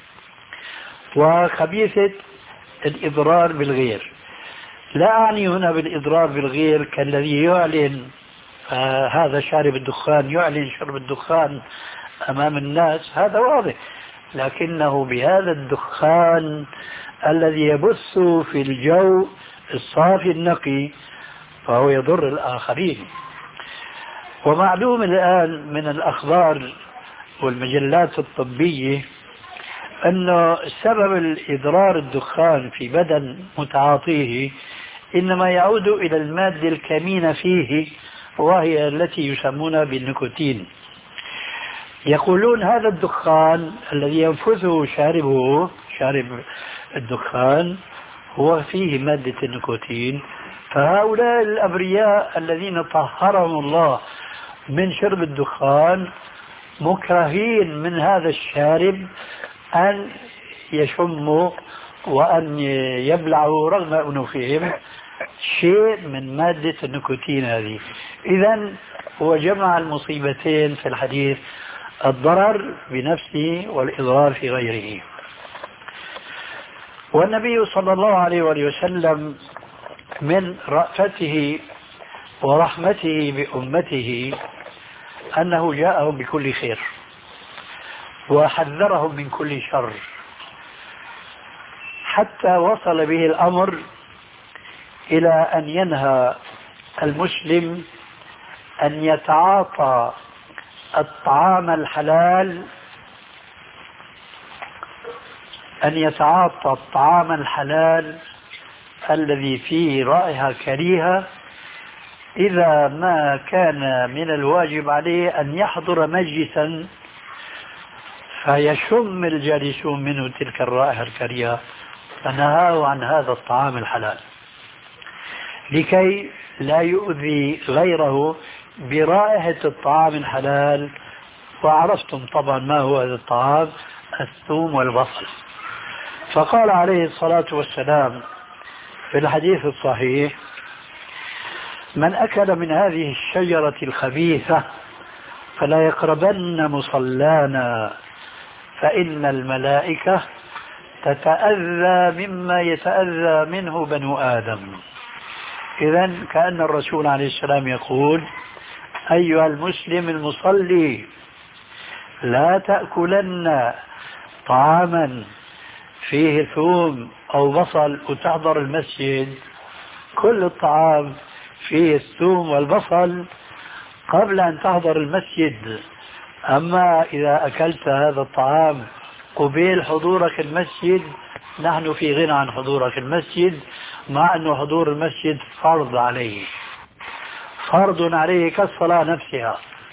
وخبيثة الإضرار بالغير. لا أعني هنا بالإضرار بالغير كالذي يعلن آه هذا شارب الدخان، يعلن شرب الدخان أمام الناس، هذا واضح، لكنه بهذا الدخان الذي يبث في الجو الصافي النقي فهو يضر الآخرين. ومعلوم الآن من الأخبار والمجلات الطبية أن سبب الإضرار الدخان في بدن متعاطيه إنما يعود إلى المادة الكمينة فيه، وهي التي يسمونها بالنيكوتين. يقولون هذا الدخان الذي ينفثه شاربه شارب الدخان هو فيه مادة النيكوتين، فهؤلاء الأبرياء الذين طهرهم الله من شرب الدخان مكرهين من هذا الشارب أن يشموا وأن يبلعوا رغم أنوفهم شيء من مادة النيكوتين هذه. إذن هو جمع المصيبتين في الحديث: الضرر بنفسه والإضرار في غيره. والنبي صلى الله عليه وآله وسلم من رأفته ورحمته بأمته أنه جاءهم بكل خير وحذرهم من كل شر، حتى وصل به الأمر إلى أن ينهى المسلم أن يتعاطى الطعام الحلال أن يتعاطى الطعام الحلال الذي فيه رائحة كريهة إذا ما كان من الواجب عليه أن يحضر مجلسا فيشم الجالسون منه تلك الرائحة الكريهة، فنهاه عن هذا الطعام الحلال لكي لا يؤذي غيره برائحة الطعام الحلال. وعرفتم طبعا ما هو هذا الطعام، الثوم والبصل. فقال عليه الصلاة والسلام في الحديث الصحيح: من أكل من هذه الشجرة الخبيثة فلا يقربن مصلانا فإن الملائكة تتأذى مما يتأذى منه بنو آدم. إذن كأن الرسول عليه السلام يقول: أيها المسلم المصلي، لا تأكلن طعاما فيه ثوم أو بصل وتحضر المسجد. كل الطعام فيه الثوم والبصل قبل أن تحضر المسجد. أما إذا أكلت هذا الطعام قبيل حضورك المسجد، نحن في غنى عن حضورك المسجد، مع أن حضور المسجد فرض عليه، فرض عليه كالصلاة نفسها.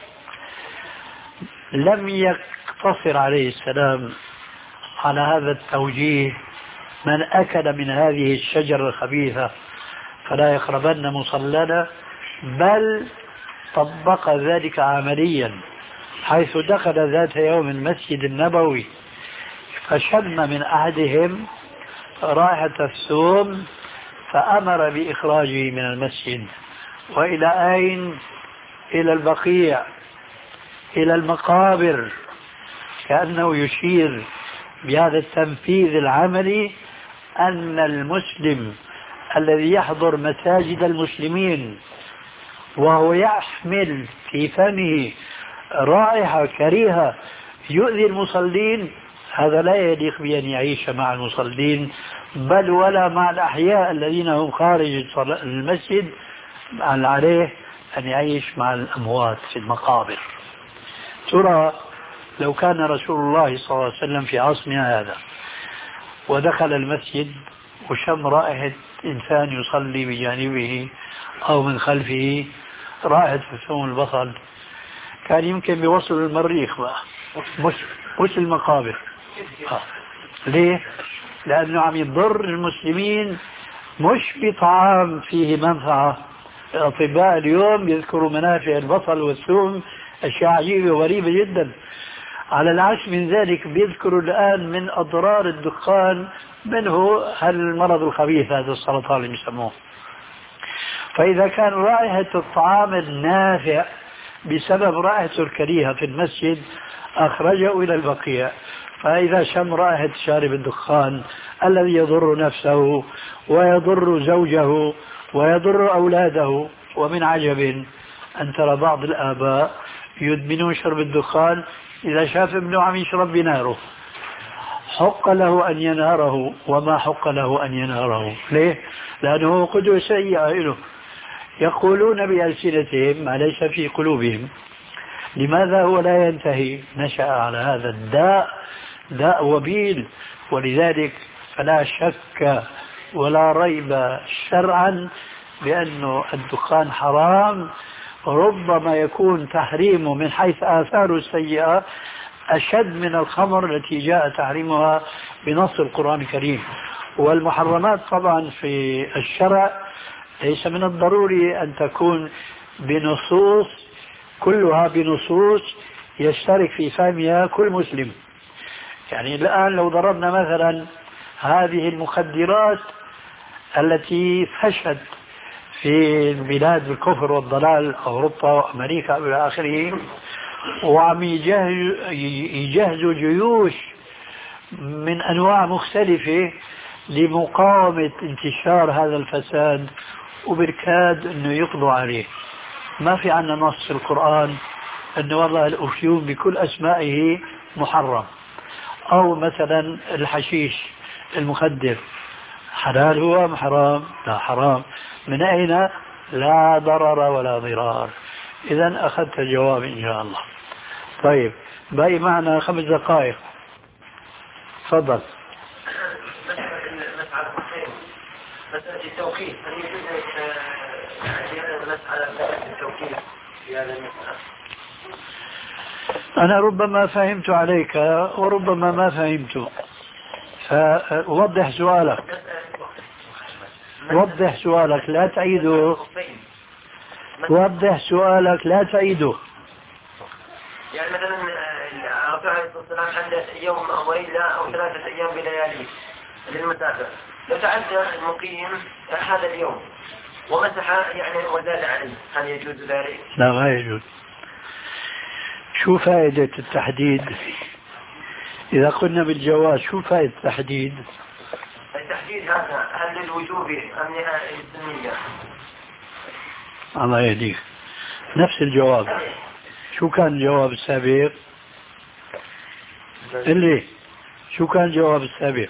لم يقتصر عليه السلام على هذا التوجيه: من أكل من هذه الشجرة الخبيثة فلا يقربن مصلنا، بل طبق ذلك عمليا، حيث دخل ذات يوم المسجد النبوي فشم من أحدهم رائحة الثوم فأمر بإخراجه من المسجد. وإلى أين؟ إلى البقيع، إلى المقابر، كأنه يشير بهذا التنفيذ العملي أن المسلم الذي يحضر مساجد المسلمين وهو يحمل في فمه رائحة كريهة يؤذي المصلين، هذا لا يليق بأن يعيش مع المصلين، بل ولا مع الأحياء الذين هم خارج المسجد، عليه أن يعيش مع الأموات في المقابر. ترى لو كان رسول الله صلى الله عليه وسلم في عصرنا هذا ودخل المسجد وشم رائحة إنسان يصلي بجانبه أو من خلفه رائحة الثوم البصل، كان يمكن بوصل المريخ بقى، مش, مش المقابر. آه. ليه؟ لأنه عم يضر المسلمين مش بطعام فيه منفعة. الأطباء اليوم يذكروا منافع البصل والثوم، أشياء عجيبة وغريبة جدا. على العكس من ذلك بيذكروا الآن من أضرار الدخان، منه المرض الخبيث هذا السرطان اللي يسموه. فإذا كان رائحة الطعام النافع بسبب رائحته الكريهة في المسجد أخرجه إلى البقيع، فإذا شم رائحة شارب الدخان الذي يضر نفسه ويضر زوجه ويضر أولاده. ومن عجب أن ترى بعض الآباء يدمنون شرب الدخان، إذا شاف ابنه عم يشرب بناره حق له أن ينهره، وما حق له أن ينهره. ليه؟ لأنه قدوة سيئة له، يقولون بألسنتهم ما ليس في قلوبهم. لماذا هو لا ينتهي؟ نشأ على هذا الداء، داء وبيل. ولذلك فلا شك ولا ريب شرعا بأن الدخان حرام، ربما يكون تحريمه من حيث آثاره السيئة أشد من الخمر التي جاء تحريمها بنص القرآن الكريم. والمحرمات طبعا في الشرع ليس من الضروري أن تكون بنصوص، كلها بنصوص يشترك في فهمها كل مسلم. يعني الآن لو ضربنا مثلا هذه المخدرات التي فشت في بلاد الكفر والضلال، أوروبا وأمريكا إلى آخره، وعم يجهزوا جيوش من أنواع مختلفة لمقاومة انتشار هذا الفساد وبالكاد أنه يقضوا عليه. ما في عنا نص في القرآن أنه والله الأفيون بكل أسمائه محرم، أو مثلا الحشيش المخدر حلال هو أم حرام؟ لا حرام. من أين؟ لا ضرر ولا ضرار. إذا أخذت الجواب إن شاء الله. طيب باقي معنا خمس دقائق، تفضل. مسألة التوقيت، هل يجوز مسألة التوقيت في هذا المسألة؟ أنا ربما فهمت عليك وربما ما فهمت، فوضح سؤالك. وضح سؤالك لا تعيده. وضح سؤالك لا تعيده. يعني مثلا الرسول عليه الصلاة والسلام عنده يوم أو ليلة أو ثلاثة أيام بليالي للمسافر، لو تعدى المقيم هذا اليوم ومسح يعني وزاد عليه، هل يجوز ذلك؟ لا ما يجوز. شو فائدة التحديد؟ إذا قلنا بالجواز شو فائدة التحديد؟ التحديد هذا هل للوجوب أم للسنية؟ الله يهديك. نفس الجواب. شو كان الجواب السابق؟ اللي شو كان الجواب السابق؟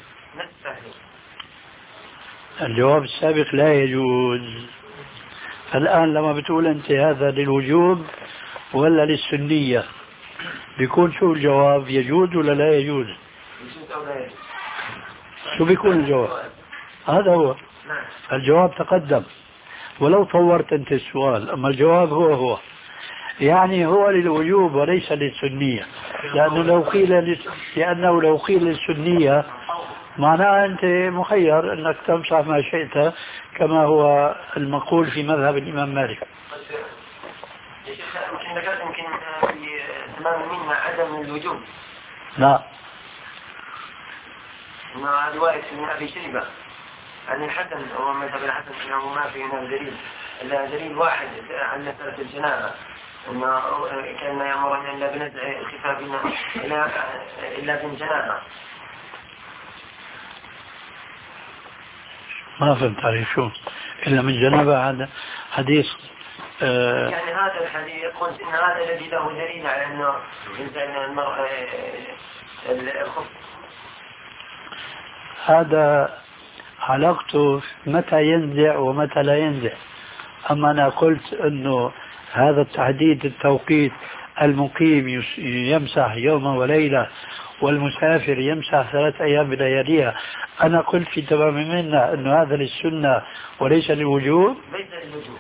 الجواب السابق لا يجوز. الآن لما بتقول أنت هذا للوجوب ولا للسنية، بيكون شو الجواب؟ يجوز ولا لا يجوز؟ شو بيكون الجواب؟ هذا هو الجواب. تقدم ولو طورت أنت السؤال، أما الجواب هو هو، يعني هو للوجوب وليس للسنية. لأنه لو قيل لس... لأنه لو قيل للسنية معناه أنت مخير أنك تمسح ما شئت كما هو المقول في مذهب الإمام مالك. يا شيخ يمكن ذكرت يمكن في زمان منا عدم الوجوب. لا. مع رواية من أبي شيبة عن الحسن هو مذهب الحسن أنه ما في هنا دليل إلا دليل واحد عن مسألة الجنابة، أنه كان يأمرنا إلا بنزع خفافنا إلا إلا بالجنابة. ما فهمت عليه شو إلا من جنابة. هذا حديث آه يعني هذا الحديث قلت إن هذا الذي له دليل على أنه ينزع المرء الخف. هذا علاقته متى ينزع ومتى لا ينزع. أما أنا قلت أنه هذا التحديد التوقيت، المقيم يمسح يوم وليلة والمسافر يمسح ثلاث أيام بلياليها، أنا قلت في تمام منا أنه هذا للسنة وليس للوجوب. ليس للوجوب.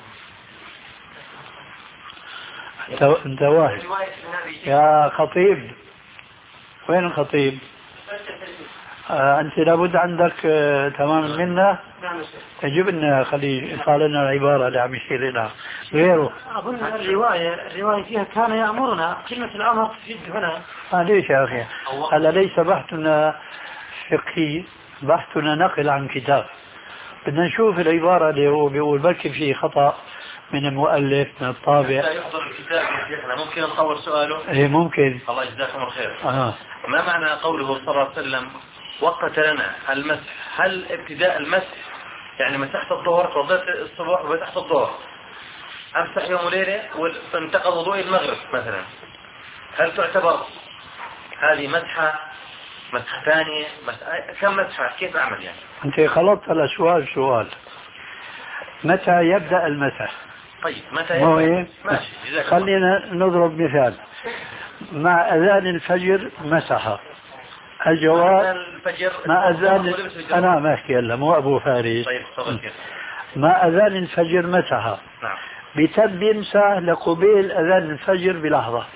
أنت واحد يا خطيب. وين الخطيب؟ آه أنت لابد عندك آه تمام منا. يجب أن خلي يقال لنا العبارة اللي عم يشير لها غيره. أظن الرواية الرواية فيها كان يأمرنا، كلمة الأمر تفيد هنا. آه ليش يا أخي؟ هلا ليس بحثنا فقهي، بحثنا نقل عن كتاب. بدنا نشوف العبارة اللي هو بيقول بركي فيه خطأ من المؤلف من الطابع. يحضر الكتاب يا شيخنا، ممكن نطور سؤاله؟ ايه ممكن. الله يجزاكم الخير. آه. ما معنى قوله صلى الله عليه وسلم وقت لنا المسح؟ هل ابتداء المسح يعني مسحت الظهر توضيت الصبح ومسحت الظهر، امسح يوم وليله وانتقض وضوء المغرب مثلا، هل تعتبر هذه مسحه مسحه ثانيه مسحة؟ كم مسحه؟ كيف اعمل يعني؟ انت خلطت على سؤال سؤال. متى يبدأ المسح؟ طيب متى يبدأ؟ ماشي. خلينا نضرب مثال. مع أذان الفجر مسح. الجواب مع أذان أنا ما أحكي هلا مو أبو فارس. طيب مع أذان الفجر مسح. نعم. بتب يمسح لقبيل أذان الفجر بلحظة.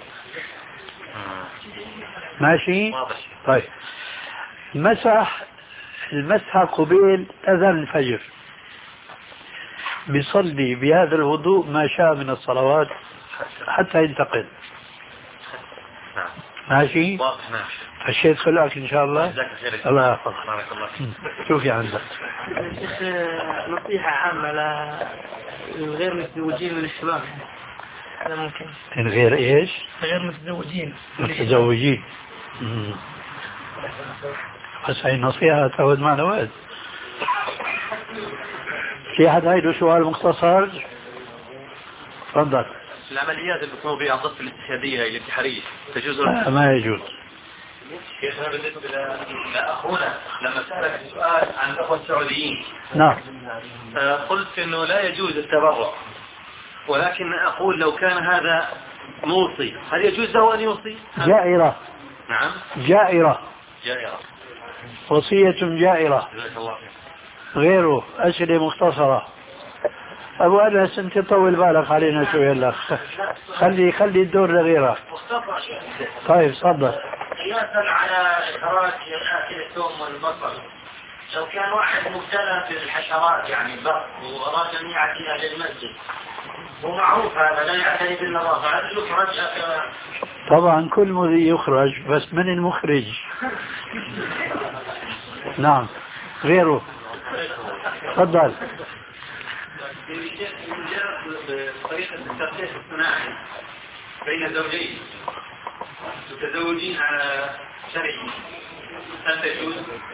ماشي. واضح. طيب مسح المسح قبيل أذان الفجر، بيصلي بهذا الوضوء ما شاء من الصلوات حتى ينتقل. نعم. ماشي. واضح. نعم. فالشيء خلقك إن شاء الله. الله يحفظك. بارك الله. شو في عندك؟ نصيحة عامة للغير متزوجين من الشباب. هذا ممكن. غير إيش؟ غير متزوجين. متزوجين. بس هاي نصيحة تاخذ معنا وقت. في حد عنده سؤال مختصر؟ تفضل. العمليات اللي بتصير بها الضفة الاستشهادية الانتحارية تجوز؟ ما يجوز. شيخنا بالنسبة لأخونا لما سألك السؤال عن الأخوة السعوديين، نعم، قلت إنه لا يجوز التبرع، ولكن أقول لو كان هذا موصي هل يجوز له أن يوصي؟ جائرة. نعم جائرة. جائرة. وصية جائرة. جزاك الله خير. غيره أسئلة مختصرة. أبو أنس أنت طول بالك علينا شوية لك. خلي خلي الدور لغيرك. طيب تفضل. قياسا على إخراج آكل الثوم والبصل، لو كان واحد مبتلى بالحشرات يعني البط وأراد أن يأتي إلى المسجد ومعروف هذا لا يعتني بالنظافة، هل يخرج؟ طبعا كل مذي يخرج، بس من المخرج؟ نعم غيره. تفضل. طريقة الترخيص الصناعي بين زوجين متزوجين على شرعي هل تجوز؟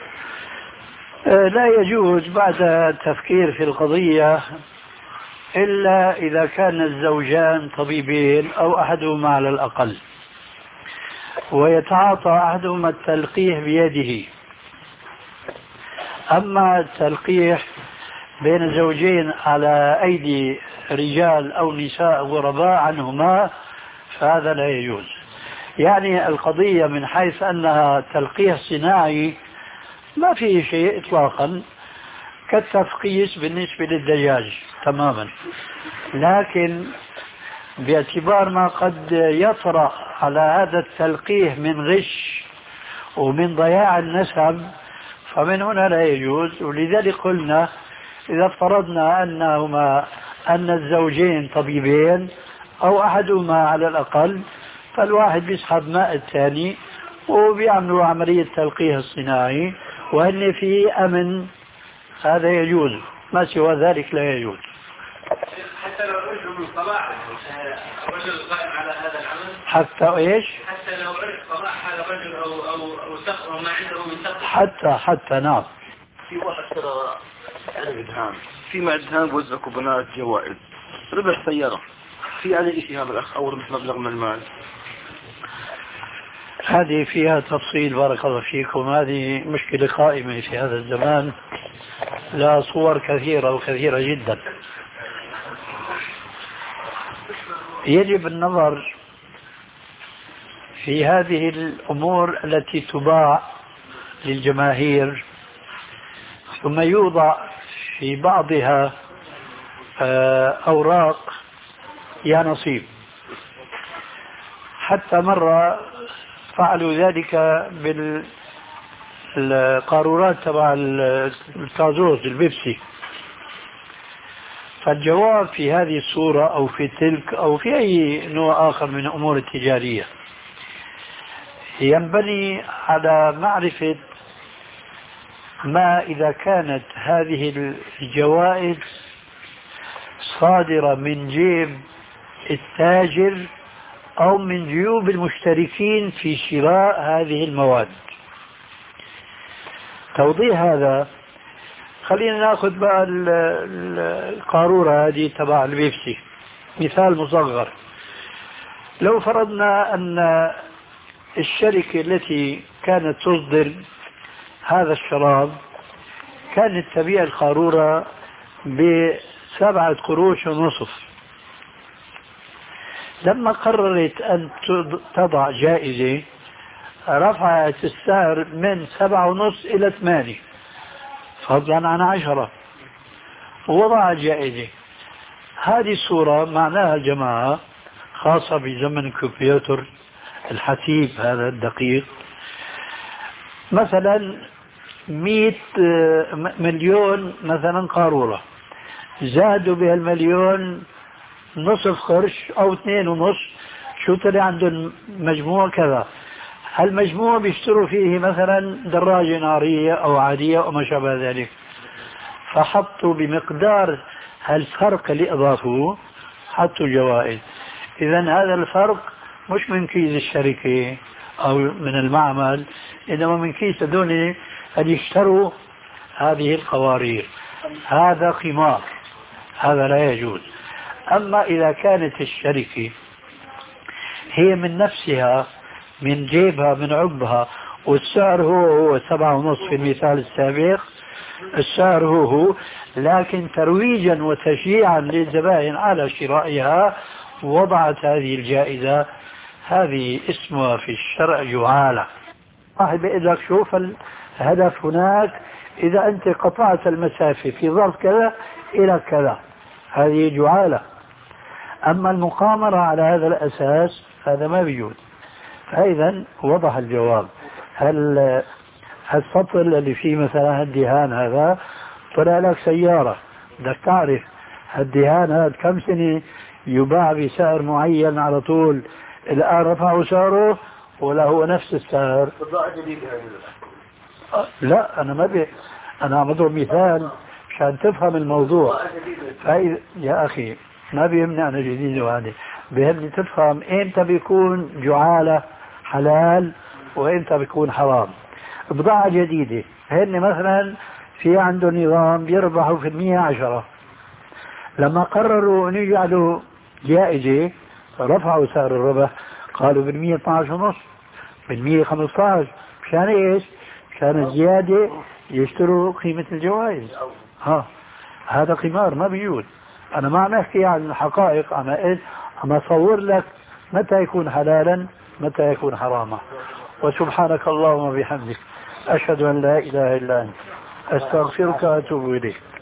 لا يجوز بعد التفكير في القضية إلا إذا كان الزوجان طبيبين أو أحدهما على الأقل، ويتعاطى أحدهما التلقيح بيده. أما التلقيح بين زوجين على أيدي رجال أو نساء غرباء عنهما فهذا لا يجوز. يعني القضية من حيث أنها تلقيح صناعي ما فيه شيء إطلاقا، كالتفقيس بالنسبة للدجاج تماما، لكن باعتبار ما قد يطرأ على هذا التلقيح من غش ومن ضياع النسب فمن هنا لا يجوز. ولذلك قلنا إذا افترضنا أنهما أن الزوجين طبيبين أو أحدهما على الأقل، فالواحد بيسحب ماء الثاني وبيعملوا عملية تلقيح الصناعي وأن فيه أمن، هذا يجوز، ما سوى ذلك لا يجوز. حتى لو رجل من صلاح الرجل قائم على هذا العمل، حتى إيش؟ حتى لو عرف صلاح هذا الرجل أو أو أو سقط ما عنده من سقط، حتى حتى نعم. في واحد ترى أنا بدهان في مع دهان بوزع كوبونات جوائز ربح سيارة، في عليه شيء هذا الأخ أو ربح مبلغ من المال؟ هذه فيها تفصيل بارك الله فيكم، هذه مشكلة قائمة في هذا الزمان، لها صور كثيرة وكثيرة جدا. يجب النظر في هذه الأمور التي تباع للجماهير ثم يوضع في بعضها أوراق يا نصيب. حتى مرة فعلوا ذلك بالقارورات تبع الكازوز البيبسي، فالجواب في هذه الصورة أو في تلك أو في أي نوع آخر من الأمور التجارية ينبني على معرفة ما إذا كانت هذه الجوائز صادرة من جيب التاجر أو من جيوب المشتركين في شراء هذه المواد. توضيح هذا خلينا ناخذ بقى القارورة هذه تبع البيبسي مثال مصغر. لو فرضنا أن الشركة التي كانت تصدر هذا الشراب كانت تبيع القارورة بسبعة قروش ونصف، لما قررت أن تضع جائزة رفعت السعر من سبعة ونص إلى ثمانية فضلا عن عشرة ووضعت جائزة. هذه الصورة معناها الجماعة خاصة بزمن الكمبيوتر الحسيب هذا الدقيق، مثلا مئة مليون مثلا قارورة، زادوا بها المليون نصف قرش أو اثنين ونص، شو طلع عندهم مجموع كذا، هالمجموع بيشتروا فيه مثلا دراجة نارية أو عادية أو ما شابه ذلك، فحطوا بمقدار هالفرق اللي أضافوه حطوا جوائز. إذا هذا الفرق مش من كيس الشركة أو من المعمل، إنما من كيس هذول اللي يشتروا هذه القوارير. هذا قمار، هذا لا يجوز. أما إذا كانت الشركة هي من نفسها من جيبها من عقبها والسعر هو هو سبعة ونصف في المثال السابق، السعر هو هو، لكن ترويجا وتشجيعا للزبائن على شرائها وضعت هذه الجائزة، هذه اسمها في الشرع جعالة. واحد بيقول لك شوف الهدف هناك، إذا أنت قطعت المسافة في ظرف كذا إلى كذا، هذه جعالة. أما المقامرة على هذا الأساس هذا ما بيجوز. فإذا وضح الجواب. هل السطر اللي فيه مثلا الدهان هذا طلع لك سيارة، بدك تعرف الدهان هذا كم سنة يباع بسعر معين على طول، الآن رفعوا سعره ولا هو نفس السعر؟ لا أنا ما بي أنا عم بضرب مثال عشان تفهم الموضوع. فإذا يا أخي ما بيهمني أنا جديد، وهذه بيهمني تفهم إمتى بيكون جعالة حلال وإمتى بيكون حرام. بضاعة جديدة هن مثلا في عنده نظام بيربحوا في المية عشرة، لما قرروا أن يجعلوا جائزة رفعوا سعر الربح، قالوا بالمية اثناشر ونص، بالمية خمسة عشر. مشان إيش؟ مشان الزيادة يشتروا قيمة الجوائز. ها هذا قمار ما بيجوز. أنا ما عم أحكي عن الحقائق، أنا عم أصور لك متى يكون حلالا متى يكون حراما. وسبحانك اللهم وبحمدك أشهد أن لا إله إلا أنت أستغفرك وأتوب إليك.